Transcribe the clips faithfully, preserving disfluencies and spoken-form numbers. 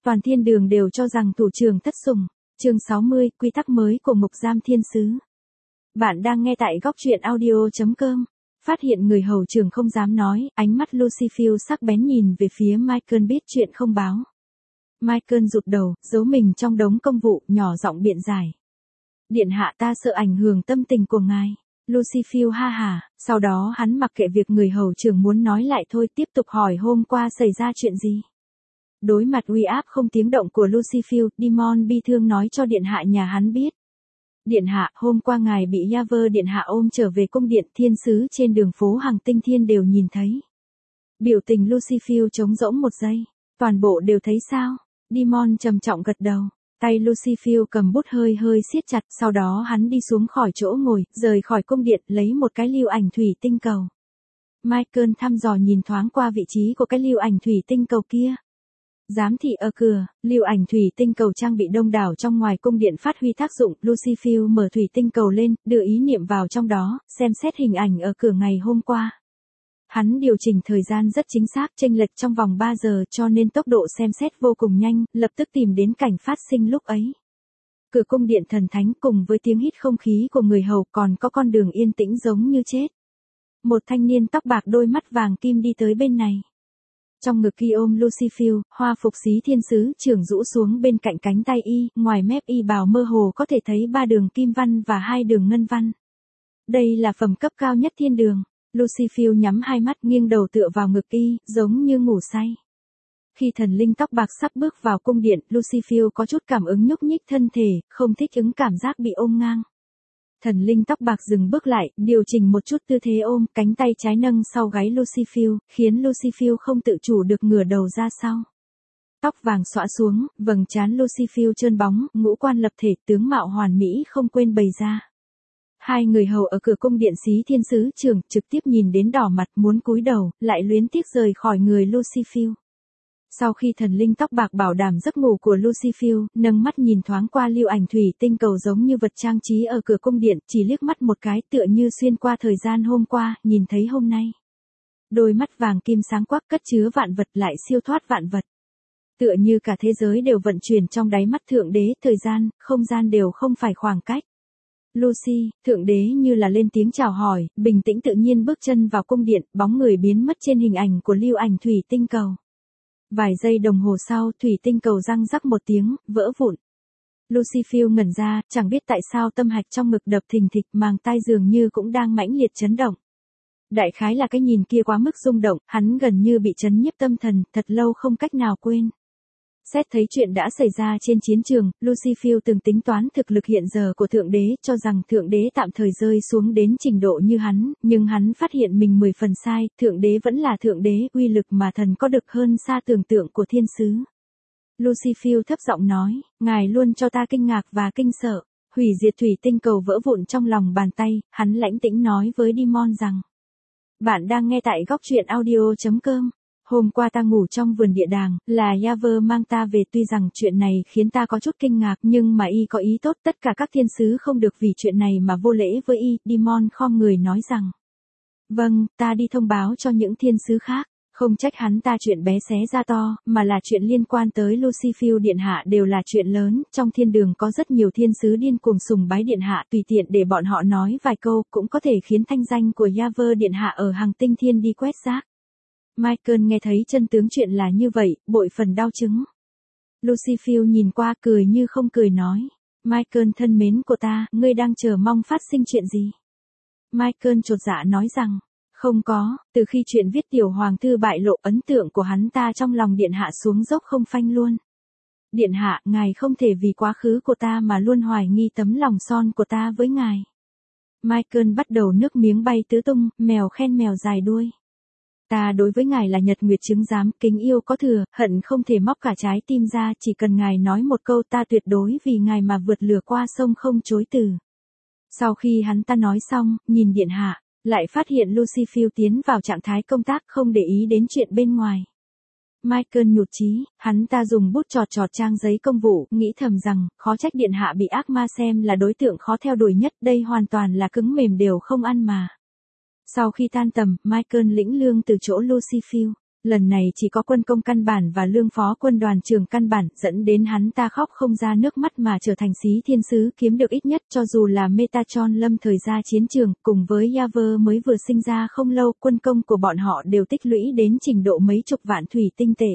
toàn thiên đường đều cho rằng thủ trưởng thất sủng. Chương sáu mươi, quy tắc mới của ngục giam thiên sứ. Bạn đang nghe tại góc truyện audio chấm com. Phát hiện người hầu trưởng không dám nói, ánh mắt Lucifer sắc bén nhìn về phía Michael biết chuyện không báo. Michael rụt đầu, giấu mình trong đống công vụ, nhỏ giọng biện giải. Điện hạ, ta sợ ảnh hưởng tâm tình của ngài. Lucifer ha hả, sau đó hắn mặc kệ việc người hầu trưởng muốn nói lại thôi, tiếp tục hỏi hôm qua xảy ra chuyện gì. Đối mặt uy áp không tiếng động của Lucifer, Demon bi thương nói cho điện hạ nhà hắn biết. Điện hạ, hôm qua ngài bị Yaver điện hạ ôm trở về cung điện, thiên sứ trên đường phố Hằng Tinh Thiên đều nhìn thấy. Biểu tình Lucifer trống rỗng một giây. Toàn bộ đều thấy sao? Demon trầm trọng gật đầu. Tay Lucifer cầm bút hơi hơi siết chặt, sau đó hắn đi xuống khỏi chỗ ngồi, rời khỏi cung điện, lấy một cái lưu ảnh thủy tinh cầu. Michael thăm dò nhìn thoáng qua vị trí của cái lưu ảnh thủy tinh cầu kia. Giám thị ở cửa, lưu ảnh thủy tinh cầu trang bị đông đảo trong ngoài cung điện phát huy tác dụng. Lucifer mở thủy tinh cầu lên, đưa ý niệm vào trong đó, xem xét hình ảnh ở cửa ngày hôm qua. Hắn điều chỉnh thời gian rất chính xác, chênh lệch trong vòng ba giờ, cho nên tốc độ xem xét vô cùng nhanh, lập tức tìm đến cảnh phát sinh lúc ấy. Cửa cung điện thần thánh cùng với tiếng hít không khí của người hầu, còn có con đường yên tĩnh giống như chết. Một thanh niên tóc bạc đôi mắt vàng kim đi tới bên này. Trong ngực y ôm Lucifer, hoa phục xí thiên sứ trưởng rũ xuống bên cạnh cánh tay y, ngoài mép y bào mơ hồ có thể thấy ba đường kim văn và hai đường ngân văn. Đây là phẩm cấp cao nhất thiên đường. Lucifer nhắm hai mắt, nghiêng đầu tựa vào ngực y, giống như ngủ say. Khi thần linh tóc bạc sắp bước vào cung điện, Lucifer có chút cảm ứng nhúc nhích thân thể, không thích ứng cảm giác bị ôm ngang. Thần linh tóc bạc dừng bước lại, điều chỉnh một chút tư thế ôm, cánh tay trái nâng sau gáy Lucifer, khiến Lucifer không tự chủ được ngửa đầu ra sau. Tóc vàng xõa xuống, vầng trán Lucifer trơn bóng, ngũ quan lập thể, tướng mạo hoàn mỹ không quên bày ra. Hai người hầu ở cửa cung điện xí thiên sứ trưởng trực tiếp nhìn đến đỏ mặt, muốn cúi đầu, lại luyến tiếc rời khỏi người Lucifer. Sau khi thần linh tóc bạc bảo đảm giấc ngủ của Lucifer, nâng mắt nhìn thoáng qua lưu ảnh thủy tinh cầu giống như vật trang trí ở cửa cung điện, chỉ liếc mắt một cái tựa như xuyên qua thời gian hôm qua, nhìn thấy hôm nay. Đôi mắt vàng kim sáng quắc cất chứa vạn vật lại siêu thoát vạn vật. Tựa như cả thế giới đều vận chuyển trong đáy mắt thượng đế, thời gian, không gian đều không phải khoảng cách. Lucy, thượng đế như là lên tiếng chào hỏi, bình tĩnh tự nhiên bước chân vào cung điện, bóng người biến mất trên hình ảnh của lưu ảnh thủy tinh cầu. Vài giây đồng hồ sau, thủy tinh cầu răng rắc một tiếng, vỡ vụn. Lucifer ngẩn ra, chẳng biết tại sao tâm hạch trong ngực đập thình thịch, màng tai dường như cũng đang mãnh liệt chấn động. Đại khái là cái nhìn kia quá mức rung động, hắn gần như bị chấn nhiếp tâm thần, thật lâu không cách nào quên. Xét thấy chuyện đã xảy ra trên chiến trường, Lucifer từng tính toán thực lực hiện giờ của thượng đế, cho rằng thượng đế tạm thời rơi xuống đến trình độ như hắn, nhưng hắn phát hiện mình mười phần sai, thượng đế vẫn là thượng đế, uy lực mà thần có được hơn xa tưởng tượng của thiên sứ. Lucifer thấp giọng nói, ngài luôn cho ta kinh ngạc và kinh sợ. Hủy diệt thủy tinh cầu vỡ vụn trong lòng bàn tay, hắn lãnh tĩnh nói với Demon rằng. Bạn đang nghe tại góc truyện audio chấm com. Hôm qua ta ngủ trong vườn địa đàng, là Yaver mang ta về, tuy rằng chuyện này khiến ta có chút kinh ngạc nhưng mà y có ý tốt, tất cả các thiên sứ không được vì chuyện này mà vô lễ với y. Demon khom người nói rằng. Vâng, ta đi thông báo cho những thiên sứ khác, không trách hắn ta chuyện bé xé ra to, mà là chuyện liên quan tới Lucifer điện hạ đều là chuyện lớn, trong thiên đường có rất nhiều thiên sứ điên cuồng sùng bái điện hạ, tùy tiện để bọn họ nói vài câu cũng có thể khiến thanh danh của Yaver điện hạ ở Hằng Tinh Thiên đi quét rác. Michael nghe thấy chân tướng chuyện là như vậy, bội phần đau chứng. Lucifer nhìn qua cười như không cười nói. Michael thân mến của ta, ngươi đang chờ mong phát sinh chuyện gì? Michael chột dạ nói rằng, không có, từ khi chuyện viết tiểu hoàng thư bại lộ, ấn tượng của hắn ta trong lòng điện hạ xuống dốc không phanh luôn. Điện hạ, ngài không thể vì quá khứ của ta mà luôn hoài nghi tấm lòng son của ta với ngài. Michael bắt đầu nước miếng bay tứ tung, mèo khen mèo dài đuôi. Ta đối với ngài là nhật nguyệt chứng giám, kính yêu có thừa, hận không thể móc cả trái tim ra, chỉ cần ngài nói một câu ta tuyệt đối vì ngài mà vượt lửa qua sông không chối từ. Sau khi hắn ta nói xong, nhìn điện hạ, lại phát hiện Lucifer tiến vào trạng thái công tác, không để ý đến chuyện bên ngoài. Michael nhụt chí, hắn ta dùng bút chọt chọt trang giấy công vụ, nghĩ thầm rằng, khó trách điện hạ bị ác ma xem là đối tượng khó theo đuổi nhất, đây hoàn toàn là cứng mềm đều không ăn mà. Sau khi tan tầm, Michael lĩnh lương từ chỗ Lucifer. Lần này chỉ có quân công căn bản và lương phó quân đoàn trưởng căn bản, dẫn đến hắn ta khóc không ra nước mắt mà trở thành Xí Thiên Sứ kiếm được ít nhất, cho dù là Metatron lâm thời ra chiến trường, cùng với Yaver mới vừa sinh ra không lâu, quân công của bọn họ đều tích lũy đến trình độ mấy chục vạn thủy tinh tệ.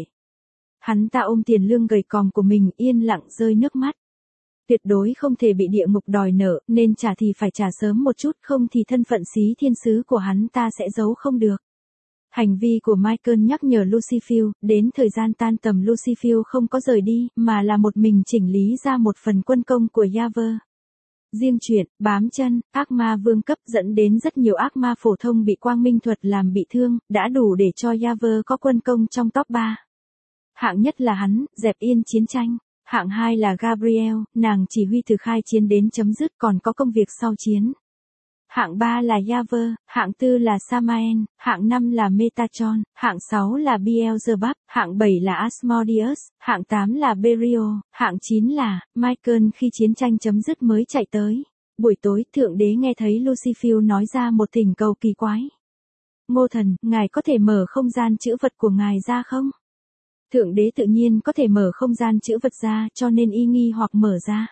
Hắn ta ôm tiền lương gầy còm của mình yên lặng rơi nước mắt. Tuyệt đối không thể bị địa ngục đòi nợ, nên trả thì phải trả sớm một chút, không thì thân phận Xí Thiên Sứ của hắn ta sẽ giấu không được. Hành vi của Michael nhắc nhở Lucifer, đến thời gian tan tầm Lucifer không có rời đi, mà là một mình chỉnh lý ra một phần quân công của Yaver. Riêng chuyện, bám chân, ác ma vương cấp dẫn đến rất nhiều ác ma phổ thông bị quang minh thuật làm bị thương, đã đủ để cho Yaver có quân công trong top ba. Hạng nhất là hắn, dẹp yên chiến tranh. Hạng hai là Gabriel, nàng chỉ huy từ khai chiến đến chấm dứt còn có công việc sau chiến. Hạng ba là Yaver, hạng tư là Samael, hạng năm là Metatron, hạng sáu là Beelzebub, hạng bảy là Asmodeus, hạng tám là Berial, hạng chín là Michael khi chiến tranh chấm dứt mới chạy tới. Buổi tối, Thượng Đế nghe thấy Lucifer nói ra một thỉnh cầu kỳ quái. Ngô thần, ngài có thể mở không gian trữ vật của ngài ra không? Thượng Đế tự nhiên có thể mở không gian trữ vật ra, cho nên y nghi hoặc mở ra.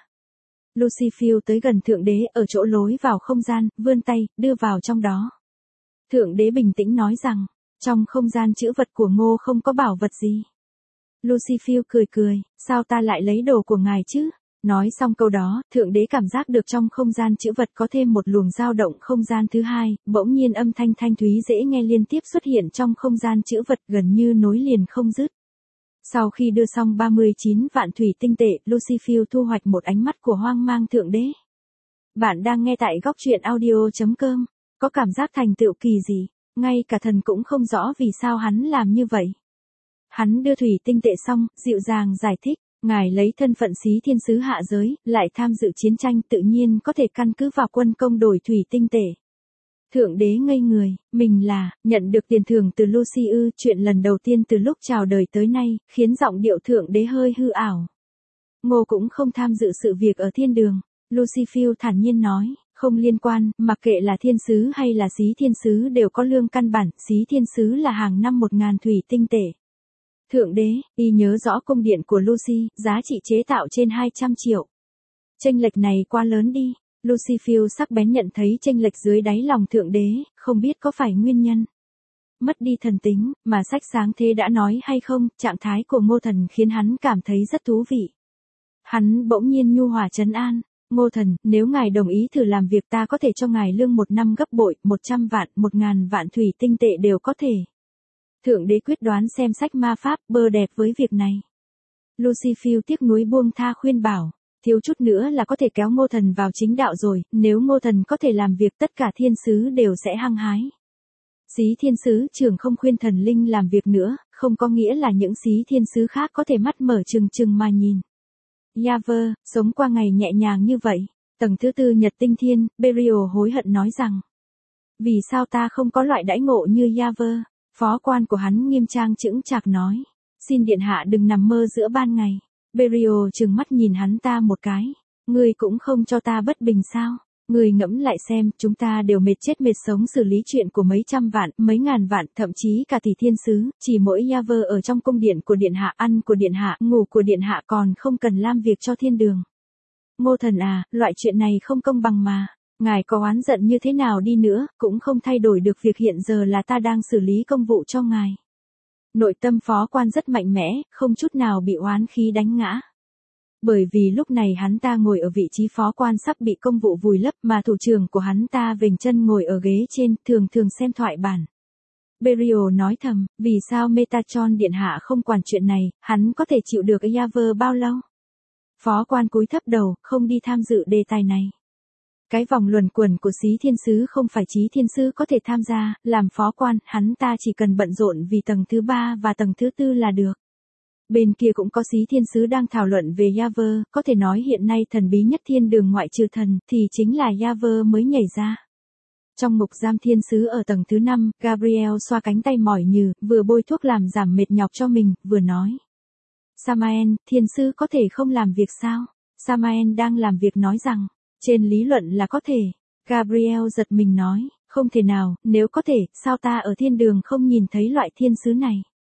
Lucifer tới gần Thượng Đế ở chỗ lối vào không gian, vươn tay, đưa vào trong đó. Thượng Đế bình tĩnh nói rằng, trong không gian trữ vật của Ngô không có bảo vật gì. Lucifer cười cười, sao ta lại lấy đồ của ngài chứ? Nói xong câu đó, Thượng Đế cảm giác được trong không gian trữ vật có thêm một luồng dao động không gian thứ hai, bỗng nhiên âm thanh thanh thúy dễ nghe liên tiếp xuất hiện trong không gian trữ vật gần như nối liền không dứt. Sau khi đưa xong ba mươi chín vạn thủy tinh tệ, Lucifer thu hoạch một ánh mắt của hoang mang Thượng Đế. Bạn đang nghe tại góc truyện audio chấm com, có cảm giác thành tựu kỳ gì, ngay cả thần cũng không rõ vì sao hắn làm như vậy. Hắn đưa thủy tinh tệ xong, dịu dàng giải thích, ngài lấy thân phận Xí Thiên Sứ hạ giới, lại tham dự chiến tranh tự nhiên có thể căn cứ vào quân công đổi thủy tinh tệ. Thượng Đế ngây người, mình là, nhận được tiền thưởng từ Lucy ư, chuyện lần đầu tiên từ lúc chào đời tới nay, khiến giọng điệu Thượng Đế hơi hư ảo. Ngô cũng không tham dự sự việc ở thiên đường, Lucifer thản nhiên nói, không liên quan, mặc kệ là thiên sứ hay là Xí Thiên Sứ đều có lương căn bản, Xí Thiên Sứ là hàng năm một ngàn thủy tinh tệ. Thượng Đế, y nhớ rõ cung điện của Lucy, giá trị chế tạo trên hai trăm triệu. Chênh lệch này quá lớn đi. Lucifer sắc bén nhận thấy chênh lệch dưới đáy lòng Thượng Đế, không biết có phải nguyên nhân. Mất đi thần tính, mà sách sáng thế đã nói hay không, trạng thái của Ngô thần khiến hắn cảm thấy rất thú vị. Hắn bỗng nhiên nhu hòa trấn an, Ngô thần, nếu ngài đồng ý thử làm việc ta có thể cho ngài lương một năm gấp bội, một trăm vạn, một ngàn vạn thủy tinh tệ đều có thể. Thượng Đế quyết đoán xem sách ma pháp, bơ đẹp với việc này. Lucifer tiếc nuối buông tha khuyên bảo. Thiếu chút nữa là có thể kéo Ngô thần vào chính đạo rồi, nếu Ngô thần có thể làm việc tất cả thiên sứ đều sẽ hăng hái. Xí Thiên Sứ trưởng không khuyên thần linh làm việc nữa, không có nghĩa là những Xí Thiên Sứ khác có thể mắt mở trừng trừng mà nhìn. Yaver, sống qua ngày nhẹ nhàng như vậy. Tầng thứ tư Nhật Tinh Thiên, Berial hối hận nói rằng. Vì sao ta không có loại đãi ngộ như Yaver? Phó quan của hắn nghiêm trang chững chạc nói. Xin điện hạ đừng nằm mơ giữa ban ngày. Berial trừng mắt nhìn hắn ta một cái. Ngươi cũng không cho ta bất bình sao? Ngươi ngẫm lại xem, chúng ta đều mệt chết mệt sống xử lý chuyện của mấy trăm vạn, mấy ngàn vạn, thậm chí cả tỷ thiên sứ, chỉ mỗi Yaver ở trong cung điện của điện hạ, ăn của điện hạ, ngủ của điện hạ còn không cần làm việc cho thiên đường. Ngô thần à, loại chuyện này không công bằng mà. Ngài có oán giận như thế nào đi nữa, cũng không thay đổi được việc hiện giờ là ta đang xử lý công vụ cho ngài. Nội tâm phó quan rất mạnh mẽ, không chút nào bị oán khí đánh ngã. Bởi vì lúc này hắn ta ngồi ở vị trí phó quan sắp bị công vụ vùi lấp mà thủ trưởng của hắn ta vểnh chân ngồi ở ghế trên, thường thường xem thoại bản. Berial nói thầm, vì sao Metatron điện hạ không quản chuyện này, hắn có thể chịu được Yaver bao lâu? Phó quan cúi thấp đầu, không đi tham dự đề tài này. Cái vòng luẩn quẩn của Xí Thiên Sứ không phải Chí Thiên Sứ có thể tham gia, làm phó quan, hắn ta chỉ cần bận rộn vì tầng thứ ba và tầng thứ tư là được. Bên kia cũng có Xí Thiên Sứ đang thảo luận về Yaver, có thể nói hiện nay thần bí nhất thiên đường ngoại trừ thần, thì chính là Yaver mới nhảy ra. Trong ngục giam thiên sứ ở tầng thứ năm, Gabriel xoa cánh tay mỏi nhừ, vừa bôi thuốc làm giảm mệt nhọc cho mình, vừa nói. Samael, thiên sứ có thể không làm việc sao? Samael đang làm việc nói rằng, trên lý luận là có thể. Gabriel giật mình nói, không thể nào, nếu có thể, sao ta ở thiên đường không nhìn thấy loại thiên sứ này?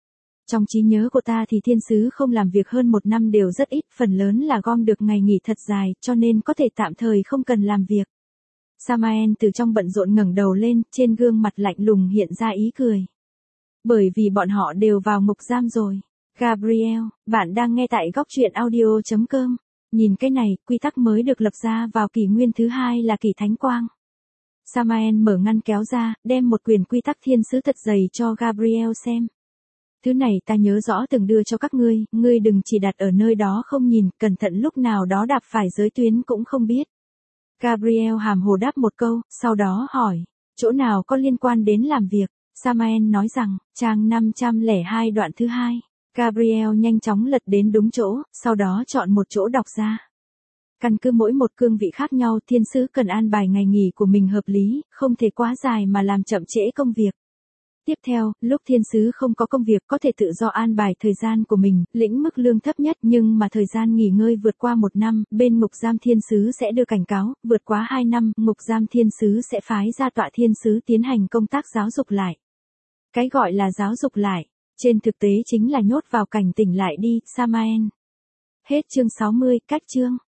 Trong trí nhớ của ta thì thiên sứ không làm việc hơn một năm đều rất ít, phần lớn là gom được ngày nghỉ thật dài, cho nên có thể tạm thời không cần làm việc. Samael từ trong bận rộn ngẩng đầu lên, trên gương mặt lạnh lùng hiện ra ý cười. Bởi vì bọn họ đều vào ngục giam rồi. Gabriel, bạn đang nghe tại góc truyện audio chấm com. Nhìn cái này, quy tắc mới được lập ra vào kỷ nguyên thứ hai là kỷ thánh quang. Samael mở ngăn kéo ra, đem một quyển quy tắc thiên sứ thật dày cho Gabriel xem. Thứ này ta nhớ rõ từng đưa cho các ngươi, ngươi đừng chỉ đặt ở nơi đó không nhìn, cẩn thận lúc nào đó đạp phải giới tuyến cũng không biết. Gabriel hàm hồ đáp một câu, sau đó hỏi, chỗ nào có liên quan đến làm việc? Samael nói rằng, trang năm trăm lẻ hai đoạn thứ hai. Gabriel nhanh chóng lật đến đúng chỗ, sau đó chọn một chỗ đọc ra. Căn cứ mỗi một cương vị khác nhau, thiên sứ cần an bài ngày nghỉ của mình hợp lý, không thể quá dài mà làm chậm trễ công việc. Tiếp theo, lúc thiên sứ không có công việc có thể tự do an bài thời gian của mình, lĩnh mức lương thấp nhất, nhưng mà thời gian nghỉ ngơi vượt qua một năm, bên ngục giam thiên sứ sẽ được cảnh cáo, vượt quá hai năm, ngục giam thiên sứ sẽ phái ra tọa thiên sứ tiến hành công tác giáo dục lại. Cái gọi là giáo dục lại, trên thực tế chính là nhốt vào cảnh tỉnh lại đi, Samael. Hết chương sáu mươi, cách chương.